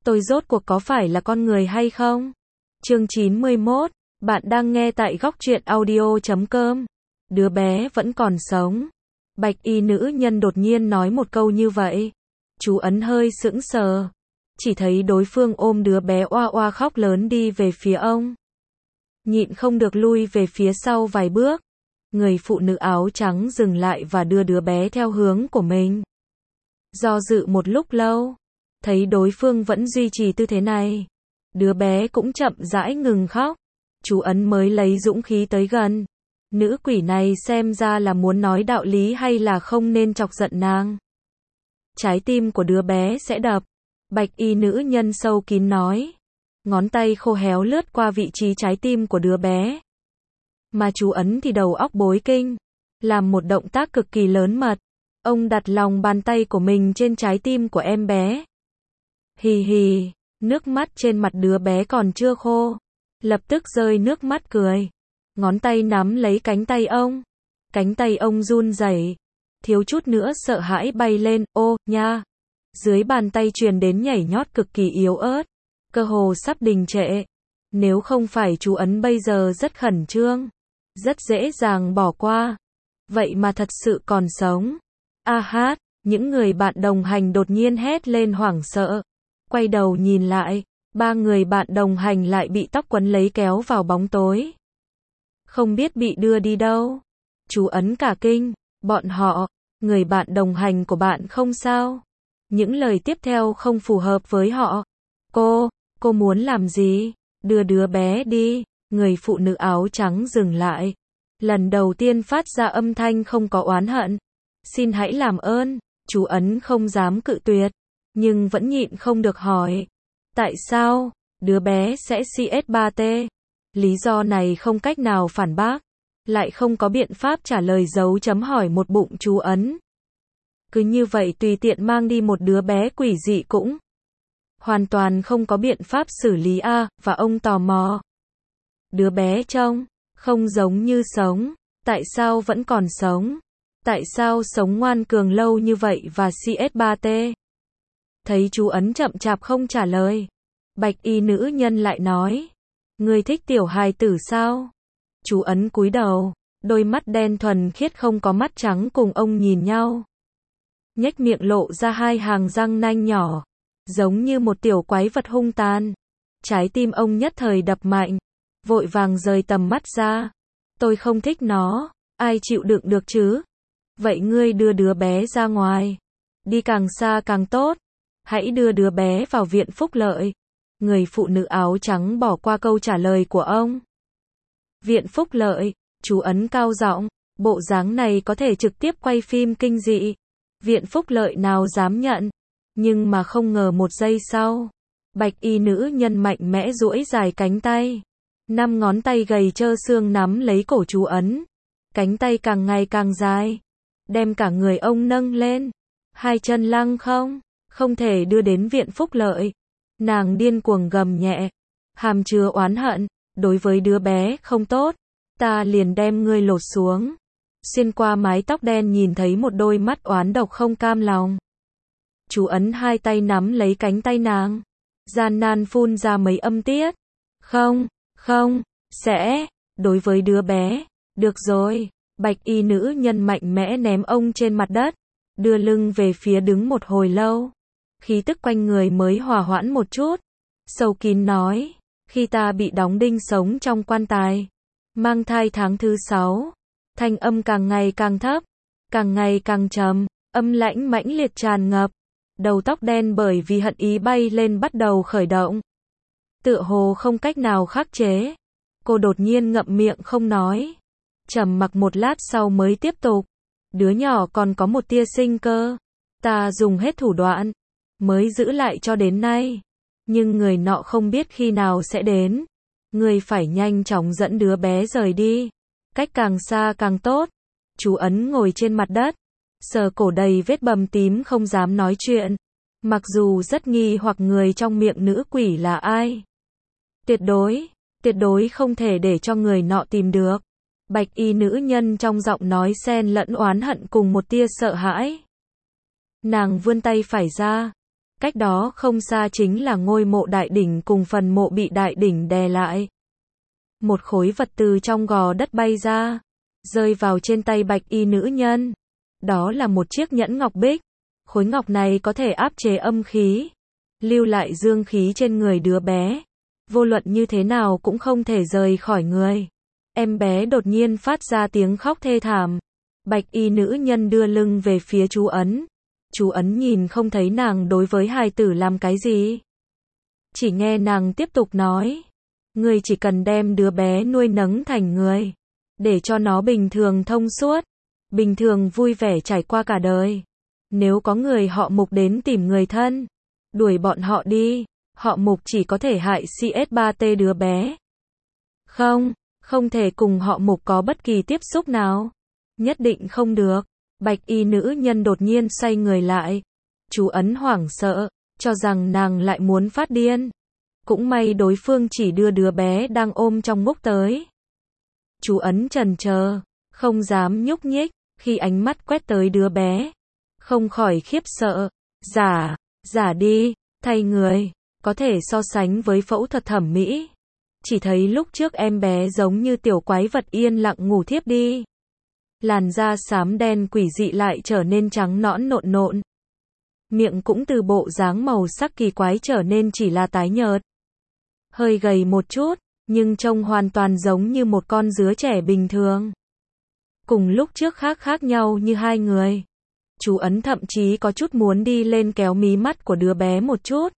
tôi rốt cuộc có phải là con người hay không? Chương 91, bạn đang nghe tại góc truyện audio.com. Đứa bé vẫn còn sống. Bạch y nữ nhân đột nhiên nói một câu như vậy. Chú Ấn hơi sững sờ. Chỉ thấy đối phương ôm đứa bé oa oa khóc lớn đi về phía ông. Nhịn không được lui về phía sau vài bước. Người phụ nữ áo trắng dừng lại và đưa đứa bé theo hướng của mình. Do dự một lúc lâu, thấy đối phương vẫn duy trì tư thế này. Đứa bé cũng chậm rãi ngừng khóc. Chú Ấn mới lấy dũng khí tới gần. Nữ quỷ này xem ra là muốn nói đạo lý hay là không nên chọc giận nàng. Trái tim của đứa bé sẽ đập. Bạch y nữ nhân sâu kín nói. Ngón tay khô héo lướt qua vị trí trái tim của đứa bé. Mà chú Ấn thì đầu óc bối kinh. Làm một động tác cực kỳ lớn mật. Ông đặt lòng bàn tay của mình trên trái tim của em bé. Hì hì, nước mắt trên mặt đứa bé còn chưa khô. Lập tức rơi nước mắt cười. Ngón tay nắm lấy cánh tay ông. Cánh tay ông run rẩy, thiếu chút nữa sợ hãi bay lên, ô, nha. Dưới bàn tay truyền đến nhảy nhót cực kỳ yếu ớt. Cơ hồ sắp đình trệ. Nếu không phải chú Ấn bây giờ rất khẩn trương. Rất dễ dàng bỏ qua. Vậy mà thật sự còn sống. A hát, những người bạn đồng hành đột nhiên hét lên hoảng sợ. Quay đầu nhìn lại, ba người bạn đồng hành lại bị tóc quấn lấy kéo vào bóng tối. Không biết bị đưa đi đâu. Chú Ấn cả kinh, bọn họ, người bạn đồng hành của bạn không sao. Những lời tiếp theo không phù hợp với họ. Cô muốn làm gì? Đưa đứa bé đi. Người phụ nữ áo trắng dừng lại. Lần đầu tiên phát ra âm thanh không có oán hận. Xin hãy làm ơn. Chú Ấn không dám cự tuyệt, nhưng vẫn nhịn không được hỏi. Tại sao? Đứa bé sẽ CS3T. Lý do này không cách nào phản bác. Lại không có biện pháp trả lời dấu chấm hỏi một bụng chú Ấn. Cứ như vậy tùy tiện mang đi một đứa bé quỷ dị cũng hoàn toàn không có biện pháp xử lý a, và ông tò mò. Đứa bé trông không giống như sống, tại sao vẫn còn sống? Tại sao sống ngoan cường lâu như vậy và CS3T? Thấy chú Ấn chậm chạp không trả lời, bạch y nữ nhân lại nói, ngươi thích tiểu hài tử sao? Chú Ấn cúi đầu, đôi mắt đen thuần khiết không có mắt trắng cùng ông nhìn nhau. Nhếch miệng lộ ra hai hàng răng nanh nhỏ, giống như một tiểu quái vật hung tàn. Trái tim ông nhất thời đập mạnh, vội vàng rời tầm mắt ra. Tôi không thích nó, ai chịu đựng được chứ? Vậy ngươi đưa đứa bé ra ngoài. Đi càng xa càng tốt. Hãy đưa đứa bé vào viện phúc lợi. Người phụ nữ áo trắng bỏ qua câu trả lời của ông. Viện phúc lợi, chú Ấn cao giọng, bộ dáng này có thể trực tiếp quay phim kinh dị. Viện phúc lợi nào dám nhận. Nhưng mà không ngờ một giây sau, bạch y nữ nhân mạnh mẽ duỗi dài cánh tay. 5 ngón tay gầy trơ xương nắm lấy cổ chú Ấn. Cánh tay càng ngày càng dài, đem cả người ông nâng lên. Hai chân lăng không thể đưa đến viện phúc lợi. Nàng điên cuồng gầm nhẹ, hàm chứa oán hận, đối với đứa bé không tốt, ta liền đem ngươi lột xuống. Xuyên qua mái tóc đen nhìn thấy một đôi mắt oán độc không cam lòng. Chú Ấn hai tay nắm lấy cánh tay nàng, gian nan phun ra mấy âm tiết. Không, sẽ, đối với đứa bé, được rồi. Bạch y nữ nhân mạnh mẽ ném ông trên mặt đất, đưa lưng về phía đứng một hồi lâu. Khí tức quanh người mới hòa hoãn một chút. Sâu kín nói, khi ta bị đóng đinh sống trong quan tài, mang thai tháng thứ 6, thanh âm càng ngày càng thấp, càng ngày càng trầm, âm lãnh mãnh liệt tràn ngập. Đầu tóc đen bởi vì hận ý bay lên bắt đầu khởi động. Tựa hồ không cách nào khắc chế. Cô đột nhiên ngậm miệng không nói. Trầm mặc một lát sau mới tiếp tục. Đứa nhỏ còn có một tia sinh cơ. Ta dùng hết thủ đoạn, mới giữ lại cho đến nay. Nhưng người nọ không biết khi nào sẽ đến. Người phải nhanh chóng dẫn đứa bé rời đi. Cách càng xa càng tốt. Chú Ấn ngồi trên mặt đất, sờ cổ đầy vết bầm tím không dám nói chuyện. Mặc dù rất nghi hoặc người trong miệng nữ quỷ là ai. Tuyệt đối không thể để cho người nọ tìm được. Bạch y nữ nhân trong giọng nói xen lẫn oán hận cùng một tia sợ hãi. Nàng vươn tay phải ra, Cách đó không xa chính là ngôi mộ đại đỉnh cùng phần mộ bị đại đỉnh đè lại. Một khối vật từ trong gò đất bay ra, rơi vào trên tay bạch y nữ nhân. Đó là một chiếc nhẫn ngọc bích. Khối ngọc này có thể áp chế âm khí, lưu lại dương khí trên người đứa bé. Vô luận như thế nào cũng không thể rời khỏi người. Em bé đột nhiên phát ra tiếng khóc thê thảm. Bạch y nữ nhân đưa lưng về phía chú Ấn. Chú Ấn nhìn không thấy nàng đối với hài tử làm cái gì. Chỉ nghe nàng tiếp tục nói. Ngươi chỉ cần đem đứa bé nuôi nấng thành người. Để cho nó bình thường thông suốt. Bình thường vui vẻ trải qua cả đời. Nếu có người họ Mục đến tìm người thân, đuổi bọn họ đi. Họ Mục chỉ có thể hại CS3T đứa bé. Không thể cùng họ Mục có bất kỳ tiếp xúc nào. Nhất định không được. Bạch y nữ nhân đột nhiên xoay người lại. Chú Ấn hoảng sợ, cho rằng nàng lại muốn phát điên. Cũng may đối phương chỉ đưa đứa bé đang ôm trong ngúc tới. Chú Ấn chần chờ, không dám nhúc nhích, khi ánh mắt quét tới đứa bé. Không khỏi khiếp sợ. Giả đi, thay người, có thể so sánh với phẫu thuật thẩm mỹ. Chỉ thấy lúc trước em bé giống như tiểu quái vật yên lặng ngủ thiếp đi. Làn da xám đen quỷ dị lại trở nên trắng nõn nộn nộn. Miệng cũng từ bộ dáng màu sắc kỳ quái trở nên chỉ là tái nhợt. Hơi gầy một chút, nhưng trông hoàn toàn giống như một con dứa trẻ bình thường. Cùng lúc trước khác nhau như hai người. Chú Ấn thậm chí có chút muốn đi lên kéo mí mắt của đứa bé một chút.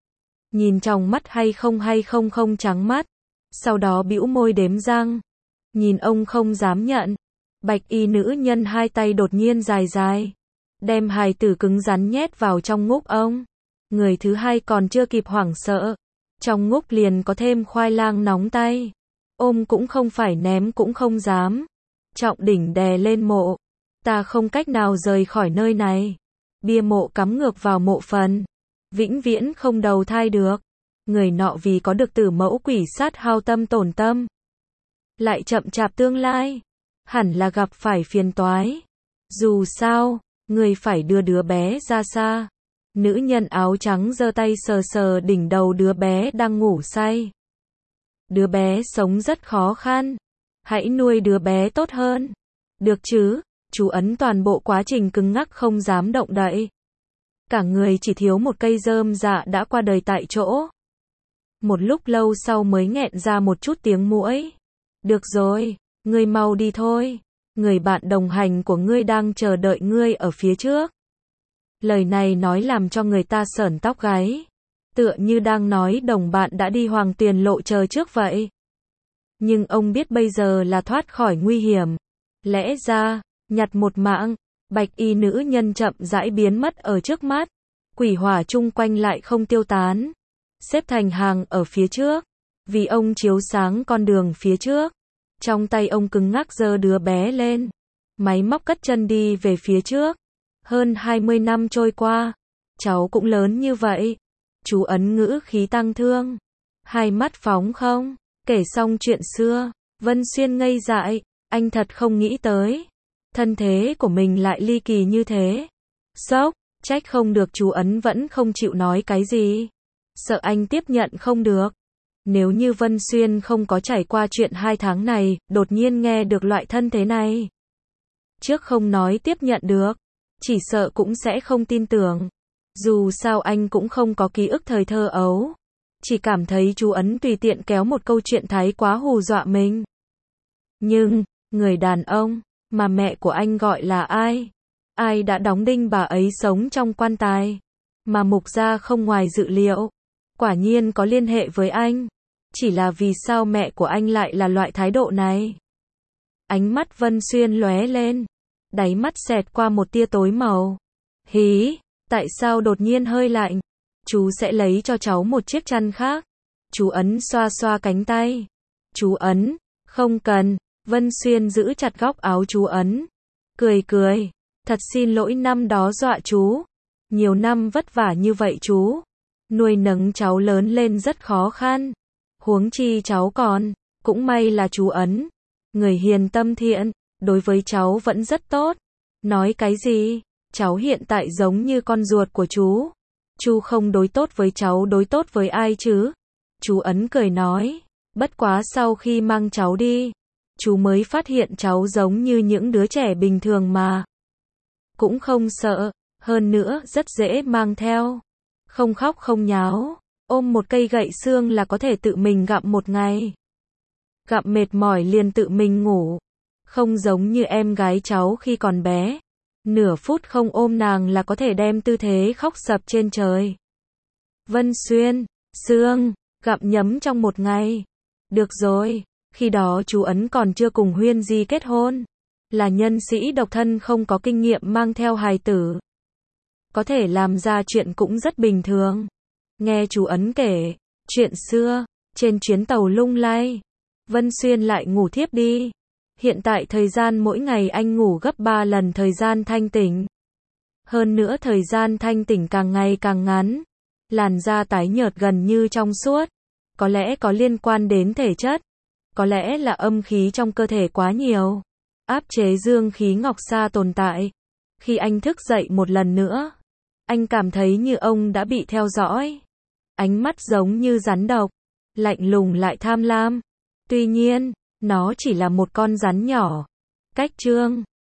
Nhìn trong mắt hay không trắng mắt. Sau đó bĩu môi đếm răng. Nhìn ông không dám nhận. Bạch y nữ nhân hai tay đột nhiên dài. Đem hài tử cứng rắn nhét vào trong ngúc ông. Người thứ hai còn chưa kịp hoảng sợ. Trong ngúc liền có thêm khoai lang nóng tay. Ôm cũng không phải ném cũng không dám. Trọng đỉnh đè lên mộ. Ta không cách nào rời khỏi nơi này. Bia mộ cắm ngược vào mộ phần. Vĩnh viễn không đầu thai được. Người nọ vì có được tử mẫu quỷ sát hao tâm tổn tâm. Lại chậm chạp tương lai. Hẳn là gặp phải phiền toái. Dù sao, người phải đưa đứa bé ra xa. Nữ nhân áo trắng giơ tay sờ đỉnh đầu đứa bé đang ngủ say. Đứa bé sống rất khó khăn. Hãy nuôi đứa bé tốt hơn. Được chứ? Chú Ấn toàn bộ quá trình cứng ngắc không dám động đậy. Cả người chỉ thiếu một cây rơm dạ đã qua đời tại chỗ. Một lúc lâu sau mới nghẹn ra một chút tiếng muỗi. Được rồi, ngươi mau đi thôi. Người bạn đồng hành của ngươi đang chờ đợi ngươi ở phía trước. Lời này nói làm cho người ta sởn tóc gáy. Tựa như đang nói đồng bạn đã đi hoàng tiền lộ chờ trước vậy. Nhưng ông biết bây giờ là thoát khỏi nguy hiểm. Lẽ ra, nhặt một mạng, bạch y nữ nhân chậm rãi biến mất ở trước mắt. Quỷ hỏa chung quanh lại không tiêu tán. Xếp thành hàng ở phía trước. Vì ông chiếu sáng con đường phía trước. Trong tay ông cứng ngắc giơ đứa bé lên. Máy móc cất chân đi về phía trước. Hơn 20 năm trôi qua. Cháu cũng lớn như vậy. Chú Ấn ngữ khí tăng thương. Hai mắt phóng không. Kể xong chuyện xưa. Vân Xuyên ngây dại. Anh thật không nghĩ tới. Thân thế của mình lại ly kỳ như thế. Sốc. Trách không được chú Ấn vẫn không chịu nói cái gì. Sợ anh tiếp nhận không được. Nếu như Vân Xuyên không có trải qua chuyện 2 tháng này, đột nhiên nghe được loại thân thế này. Trước không nói tiếp nhận được, chỉ sợ cũng sẽ không tin tưởng. Dù sao anh cũng không có ký ức thời thơ ấu. Chỉ cảm thấy chú Ấn tùy tiện kéo một câu chuyện thái quá hù dọa mình. Nhưng, người đàn ông, mà mẹ của anh gọi là ai? Ai đã đóng đinh bà ấy sống trong quan tài? Mà Mục gia không ngoài dự liệu. Quả nhiên có liên hệ với anh. Chỉ là vì sao mẹ của anh lại là loại thái độ này? Ánh mắt Vân Xuyên lóe lên. Đáy mắt xẹt qua một tia tối màu. Hí, tại sao đột nhiên hơi lạnh? Chú sẽ lấy cho cháu một chiếc chăn khác. Chú Ấn xoa xoa cánh tay. Chú Ấn, không cần. Vân Xuyên giữ chặt góc áo chú Ấn. Cười. Thật xin lỗi năm đó dọa chú. Nhiều năm vất vả như vậy chú. Nuôi nấng cháu lớn lên rất khó khăn. Huống chi cháu còn. Cũng may là chú Ấn. Người hiền tâm thiện. Đối với cháu vẫn rất tốt. Nói cái gì? Cháu hiện tại giống như con ruột của chú. Chú không đối tốt với cháu đối tốt với ai chứ? Chú Ấn cười nói. Bất quá sau khi mang cháu đi, chú mới phát hiện cháu giống như những đứa trẻ bình thường mà. Cũng không sợ, hơn nữa rất dễ mang theo. Không khóc không nháo, ôm một cây gậy xương là có thể tự mình gặm một ngày. Gặm mệt mỏi liền tự mình ngủ. Không giống như em gái cháu khi còn bé. Nửa phút không ôm nàng là có thể đem tư thế khóc sập trên trời. Vân Xuyên, xương, gặm nhấm trong một ngày. Được rồi, khi đó chú Ấn còn chưa cùng Huyên Di kết hôn. Là nhân sĩ độc thân không có kinh nghiệm mang theo hài tử. Có thể làm ra chuyện cũng rất bình thường. Nghe chú Ấn kể, chuyện xưa, trên chuyến tàu lung lay, Vân Xuyên lại ngủ thiếp đi. Hiện tại thời gian mỗi ngày anh ngủ gấp 3 lần thời gian thanh tỉnh. Hơn nữa thời gian thanh tỉnh càng ngày càng ngắn. Làn da tái nhợt gần như trong suốt. Có lẽ có liên quan đến thể chất. Có lẽ là âm khí trong cơ thể quá nhiều. Áp chế dương khí ngọc sa tồn tại. Khi anh thức dậy một lần nữa, anh cảm thấy như ông đã bị theo dõi. Ánh mắt giống như rắn độc, lạnh lùng lại tham lam. Tuy nhiên, nó chỉ là một con rắn nhỏ. Cách chương